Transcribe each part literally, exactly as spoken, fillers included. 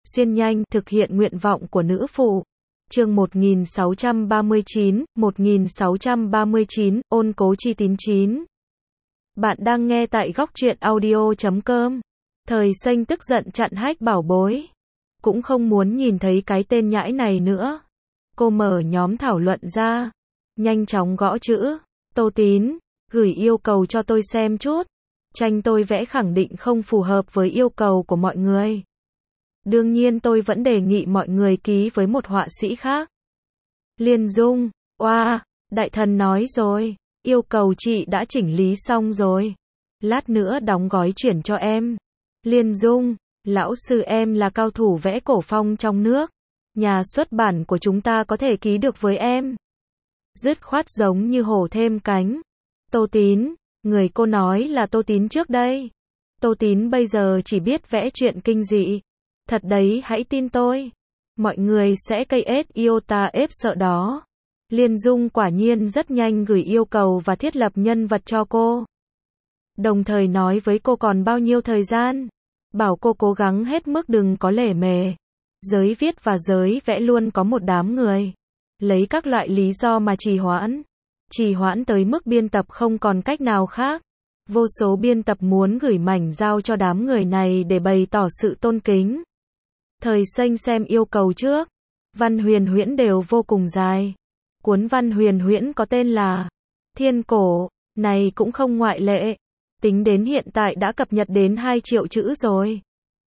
xuyên nhanh, thực hiện nguyện vọng của nữ phụ. Chương một nghìn sáu trăm ba mươi chín, một nghìn sáu trăm ba mươi chín, ôn cố chi tín chín. Bạn đang nghe tại góc truyện audio chấm com. Thời xanh tức giận chặn hách bảo bối. Cũng không muốn nhìn thấy cái tên nhãi này nữa. Cô mở nhóm thảo luận ra. Nhanh chóng gõ chữ. Tô Tín, gửi yêu cầu cho tôi xem chút. Tranh tôi vẽ khẳng định không phù hợp với yêu cầu của mọi người. Đương nhiên tôi vẫn đề nghị mọi người ký với một họa sĩ khác. Liên Dung, oa, đại thần nói rồi, yêu cầu chị đã chỉnh lý xong rồi. Lát nữa đóng gói chuyển cho em. Liên Dung, lão sư em là cao thủ vẽ cổ phong trong nước. Nhà xuất bản của chúng ta có thể ký được với em. Dứt khoát giống như hổ thêm cánh. Tô Tín, người cô nói là Tô Tín trước đây. Tô Tín bây giờ chỉ biết vẽ chuyện kinh dị. Thật đấy, hãy tin tôi. Mọi người sẽ cây ết iota ép sợ đó. Liên Dung quả nhiên rất nhanh gửi yêu cầu và thiết lập nhân vật cho cô. Đồng thời nói với cô còn bao nhiêu thời gian. Bảo cô cố gắng hết mức đừng có lề mề. Giới viết và giới vẽ luôn có một đám người. Lấy các loại lý do mà trì hoãn. Trì hoãn tới mức biên tập không còn cách nào khác. Vô số biên tập muốn gửi mảnh giao cho đám người này để bày tỏ sự tôn kính. Thời xanh xem yêu cầu trước. Văn huyền huyễn đều vô cùng dài. Cuốn văn huyền huyễn có tên là Thiên Cổ, này cũng không ngoại lệ. Tính đến hiện tại đã cập nhật đến hai triệu chữ rồi.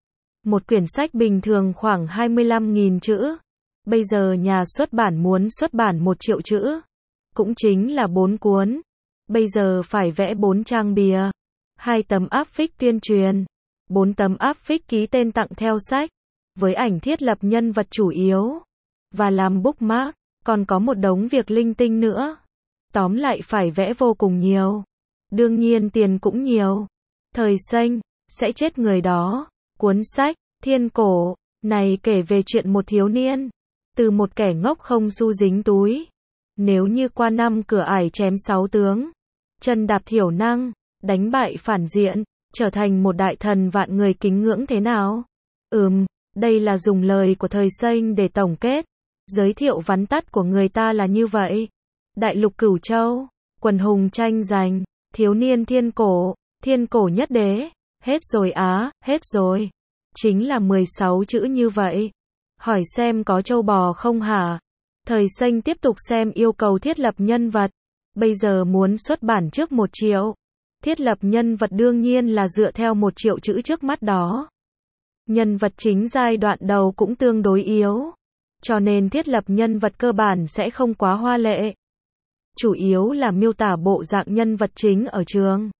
Một quyển sách bình thường khoảng hai mươi lăm nghìn chữ. Bây giờ nhà xuất bản muốn xuất bản một triệu chữ. Cũng chính là bốn cuốn. Bây giờ phải vẽ bốn trang bìa. Hai tấm áp phích tuyên truyền. Bốn tấm áp phích ký tên tặng theo sách. Với ảnh thiết lập nhân vật chủ yếu. Và làm bookmark. Còn có một đống việc linh tinh nữa. Tóm lại phải vẽ vô cùng nhiều. Đương nhiên tiền cũng nhiều. Thời xanh, sẽ chết người đó. Cuốn sách, Thiên Cổ, này kể về chuyện một thiếu niên. Từ một kẻ ngốc không xu dính túi. Nếu như qua năm cửa ải chém sáu tướng. Chân đạp thiểu năng, đánh bại phản diện, trở thành một đại thần vạn người kính ngưỡng thế nào? Ừm, đây là dùng lời của thời xanh để tổng kết. Giới thiệu vắn tắt của người ta là như vậy. Đại lục Cửu Châu, quần hùng tranh giành, thiếu niên thiên cổ, thiên cổ nhất đế. Hết rồi á, hết rồi. Chính là mười sáu chữ như vậy. Hỏi xem có trâu bò không hả? Thời xanh tiếp tục xem yêu cầu thiết lập nhân vật. Bây giờ muốn xuất bản trước một triệu. Thiết lập nhân vật đương nhiên là dựa theo một triệu chữ trước mắt đó. Nhân vật chính giai đoạn đầu cũng tương đối yếu. Cho nên thiết lập nhân vật cơ bản sẽ không quá hoa lệ. Chủ yếu là miêu tả bộ dạng nhân vật chính ở trường.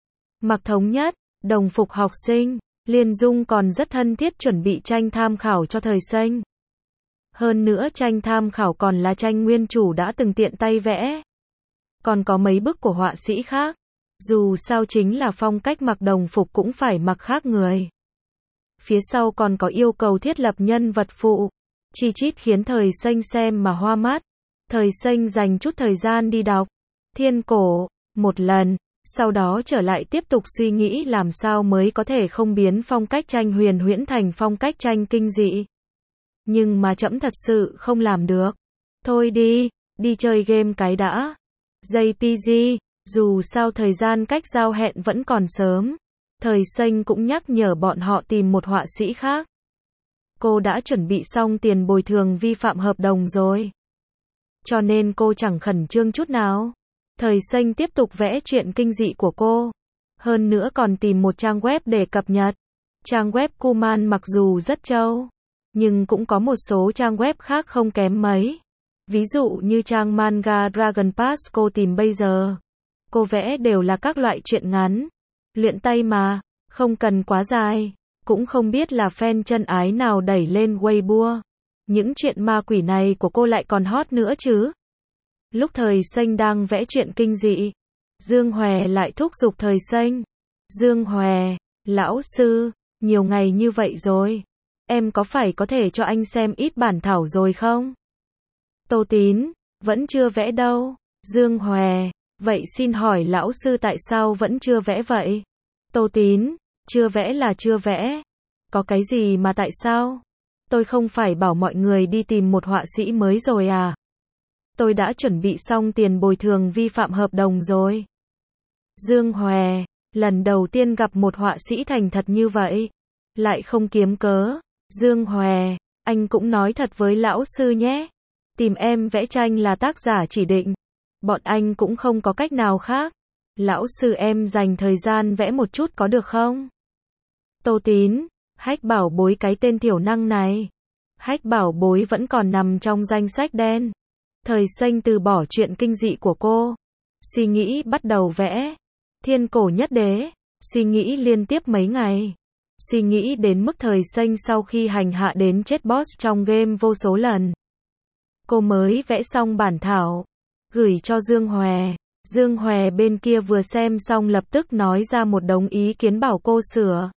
Mặc thống nhất, đồng phục học sinh. Liên Dung còn rất thân thiết chuẩn bị tranh tham khảo cho thời xanh. Hơn nữa tranh tham khảo còn là tranh nguyên chủ đã từng tiện tay vẽ. Còn có mấy bức của họa sĩ khác. Dù sao chính là phong cách mặc đồng phục cũng phải mặc khác người. Phía sau còn có yêu cầu thiết lập nhân vật phụ. Chi chít khiến thời xanh xem mà hoa mắt. Thời xanh dành chút thời gian đi đọc Thiên Cổ một lần. Sau đó trở lại tiếp tục suy nghĩ làm sao mới có thể không biến phong cách tranh huyền huyễn thành phong cách tranh kinh dị. Nhưng mà trẫm thật sự không làm được. Thôi đi, đi chơi game cái đã. gi pê giê, dù sao thời gian cách giao hẹn vẫn còn sớm. Thời xanh cũng nhắc nhở bọn họ tìm một họa sĩ khác. Cô đã chuẩn bị xong tiền bồi thường vi phạm hợp đồng rồi. Cho nên cô chẳng khẩn trương chút nào. Thời xanh tiếp tục vẽ chuyện kinh dị của cô. Hơn nữa còn tìm một trang web để cập nhật. Trang web Kuman mặc dù rất trâu. Nhưng cũng có một số trang web khác không kém mấy. Ví dụ như trang manga Dragon Pass cô tìm bây giờ. Cô vẽ đều là các loại truyện ngắn. Luyện tay mà, không cần quá dài. Cũng không biết là fan chân ái nào đẩy lên Weibo. Những chuyện ma quỷ này của cô lại còn hot nữa chứ. Lúc thời xanh đang vẽ chuyện kinh dị. Dương Hòe lại thúc giục thời xanh. Dương Hòe, lão sư, nhiều ngày như vậy rồi. Em có phải có thể cho anh xem ít bản thảo rồi không? Tô Tín, vẫn chưa vẽ đâu. Dương Hòe, vậy xin hỏi lão sư tại sao vẫn chưa vẽ vậy? Tô Tín, chưa vẽ là chưa vẽ. Có cái gì mà tại sao? Tôi không phải bảo mọi người đi tìm một họa sĩ mới rồi à? Tôi đã chuẩn bị xong tiền bồi thường vi phạm hợp đồng rồi. Dương Hòe, lần đầu tiên gặp một họa sĩ thành thật như vậy. Lại không kiếm cớ. Dương Hòe, anh cũng nói thật với lão sư nhé. Tìm em vẽ tranh là tác giả chỉ định. Bọn anh cũng không có cách nào khác. Lão sư em dành thời gian vẽ một chút có được không? Tô Tín, Hách Bảo Bối cái tên thiểu năng này. Hách Bảo Bối vẫn còn nằm trong danh sách đen. Thời Xanh từ bỏ chuyện kinh dị của cô. Suy nghĩ bắt đầu vẽ. Thiên cổ nhất đế. Suy nghĩ liên tiếp mấy ngày. Suy nghĩ đến mức Thời Xanh sau khi hành hạ đến chết boss trong game vô số lần. Cô mới vẽ xong bản thảo. Gửi cho Dương Hòe. Dương Hòe bên kia vừa xem xong lập tức nói ra một đống ý kiến bảo cô sửa.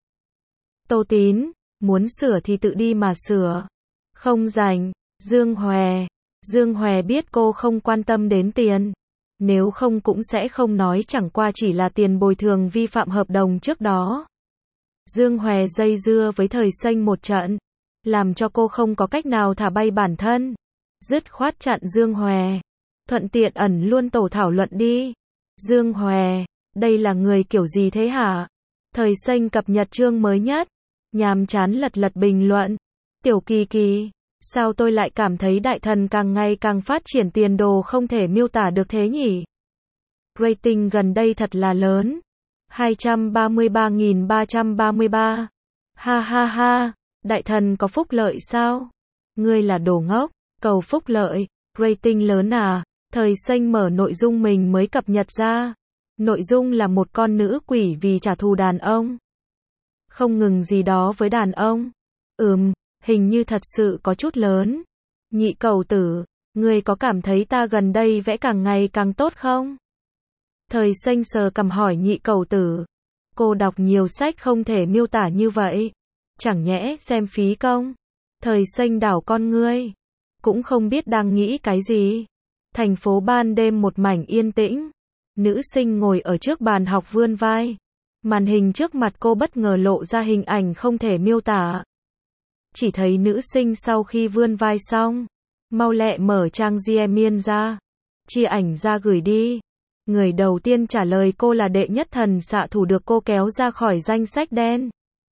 Tô Tín, muốn sửa thì tự đi mà sửa. Không rảnh. Dương Hòe. Dương Hòe biết cô không quan tâm đến tiền. Nếu không cũng sẽ không nói, chẳng qua chỉ là tiền bồi thường vi phạm hợp đồng trước đó. Dương Hòe dây dưa với Thời Xanh một trận. Làm cho cô không có cách nào thả bay bản thân. Dứt khoát chặn Dương Hòe. Thuận tiện ẩn luôn tổ thảo luận đi. Dương Hòe, đây là người kiểu gì thế hả? Thời Xanh cập nhật chương mới nhất. Nhàm chán lật lật bình luận. Tiểu Kỳ Kỳ, sao tôi lại cảm thấy đại thần càng ngày càng phát triển tiền đồ không thể miêu tả được thế nhỉ? Rating gần đây thật là lớn. hai trăm ba mươi ba nghìn ba trăm ba mươi ba. Ha ha ha, đại thần có phúc lợi sao? Ngươi là đồ ngốc, cầu phúc lợi, rating lớn à? Thời Xanh mở nội dung mình mới cập nhật ra. Nội dung là một con nữ quỷ vì trả thù đàn ông. Không ngừng gì đó với đàn ông. Ừm, hình như thật sự có chút lớn. Nhị cẩu tử, ngươi có cảm thấy ta gần đây vẽ càng ngày càng tốt không? Thời Xanh sờ cằm hỏi nhị cẩu tử. Cô đọc nhiều sách không thể miêu tả như vậy. Chẳng nhẽ xem phí công? Thời Xanh đảo con ngươi. Cũng không biết đang nghĩ cái gì. Thành phố ban đêm một mảnh yên tĩnh. Nữ sinh ngồi ở trước bàn học vươn vai. Màn hình trước mặt cô bất ngờ lộ ra hình ảnh không thể miêu tả. Chỉ thấy nữ sinh sau khi vươn vai xong, mau lẹ mở trang Gmail ra. Chia ảnh ra gửi đi. Người đầu tiên trả lời cô là đệ nhất thần xạ thủ, được cô kéo ra khỏi danh sách đen.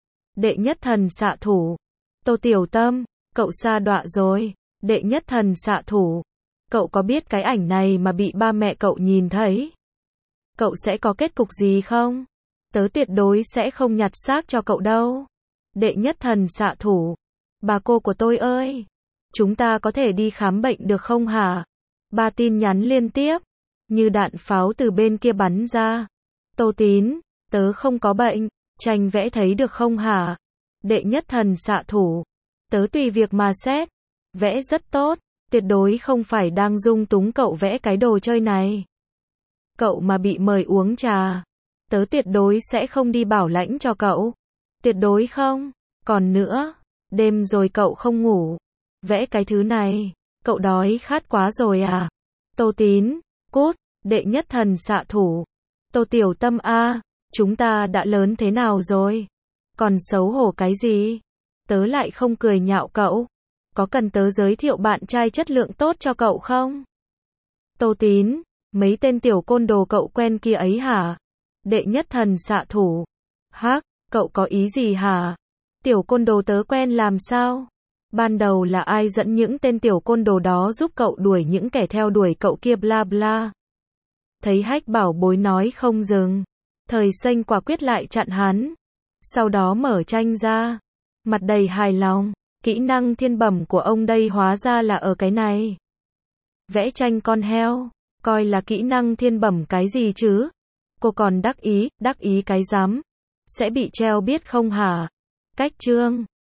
Đệ nhất thần xạ thủ. Tô Tiểu Tâm, cậu sa đọa rồi. Đệ nhất thần xạ thủ. Cậu có biết cái ảnh này mà bị ba mẹ cậu nhìn thấy, cậu sẽ có kết cục gì không? Tớ tuyệt đối sẽ không nhặt xác cho cậu đâu. Đệ nhất thần xạ thủ. Bà cô của tôi ơi, chúng ta có thể đi khám bệnh được không hả? Ba tin nhắn liên tiếp, như đạn pháo từ bên kia bắn ra. Tô Tín, tớ không có bệnh, tranh vẽ thấy được không hả? Đệ nhất thần xạ thủ. Tớ tùy việc mà xét. Vẽ rất tốt, tuyệt đối không phải đang dung túng cậu vẽ cái đồ chơi này. Cậu mà bị mời uống trà, tớ tuyệt đối sẽ không đi bảo lãnh cho cậu. Tuyệt đối không. Còn nữa, đêm rồi cậu không ngủ, vẽ cái thứ này, cậu đói khát quá rồi à? Tô Tín, cút, đệ nhất thần xạ thủ. Tô Tiểu Tâm a, chúng ta đã lớn thế nào rồi? Còn xấu hổ cái gì? Tớ lại không cười nhạo cậu. Có cần tớ giới thiệu bạn trai chất lượng tốt cho cậu không? Tô Tín, mấy tên tiểu côn đồ cậu quen kia ấy hả? Đệ nhất thần xạ thủ. Hắc, cậu có ý gì hả? Tiểu côn đồ tớ quen làm sao? Ban đầu là ai dẫn những tên tiểu côn đồ đó giúp cậu đuổi những kẻ theo đuổi cậu kia bla bla. Thấy Hách Bảo Bối nói không dừng, Thời Xanh quả quyết lại chặn hắn. Sau đó mở tranh ra, mặt đầy hài lòng. Kỹ năng thiên bẩm của ông đây hóa ra là ở cái này. Vẽ tranh con heo, coi là kỹ năng thiên bẩm cái gì chứ? Cô còn đắc ý, đắc ý cái rắm. Sẽ bị treo biết không hả? Cách chương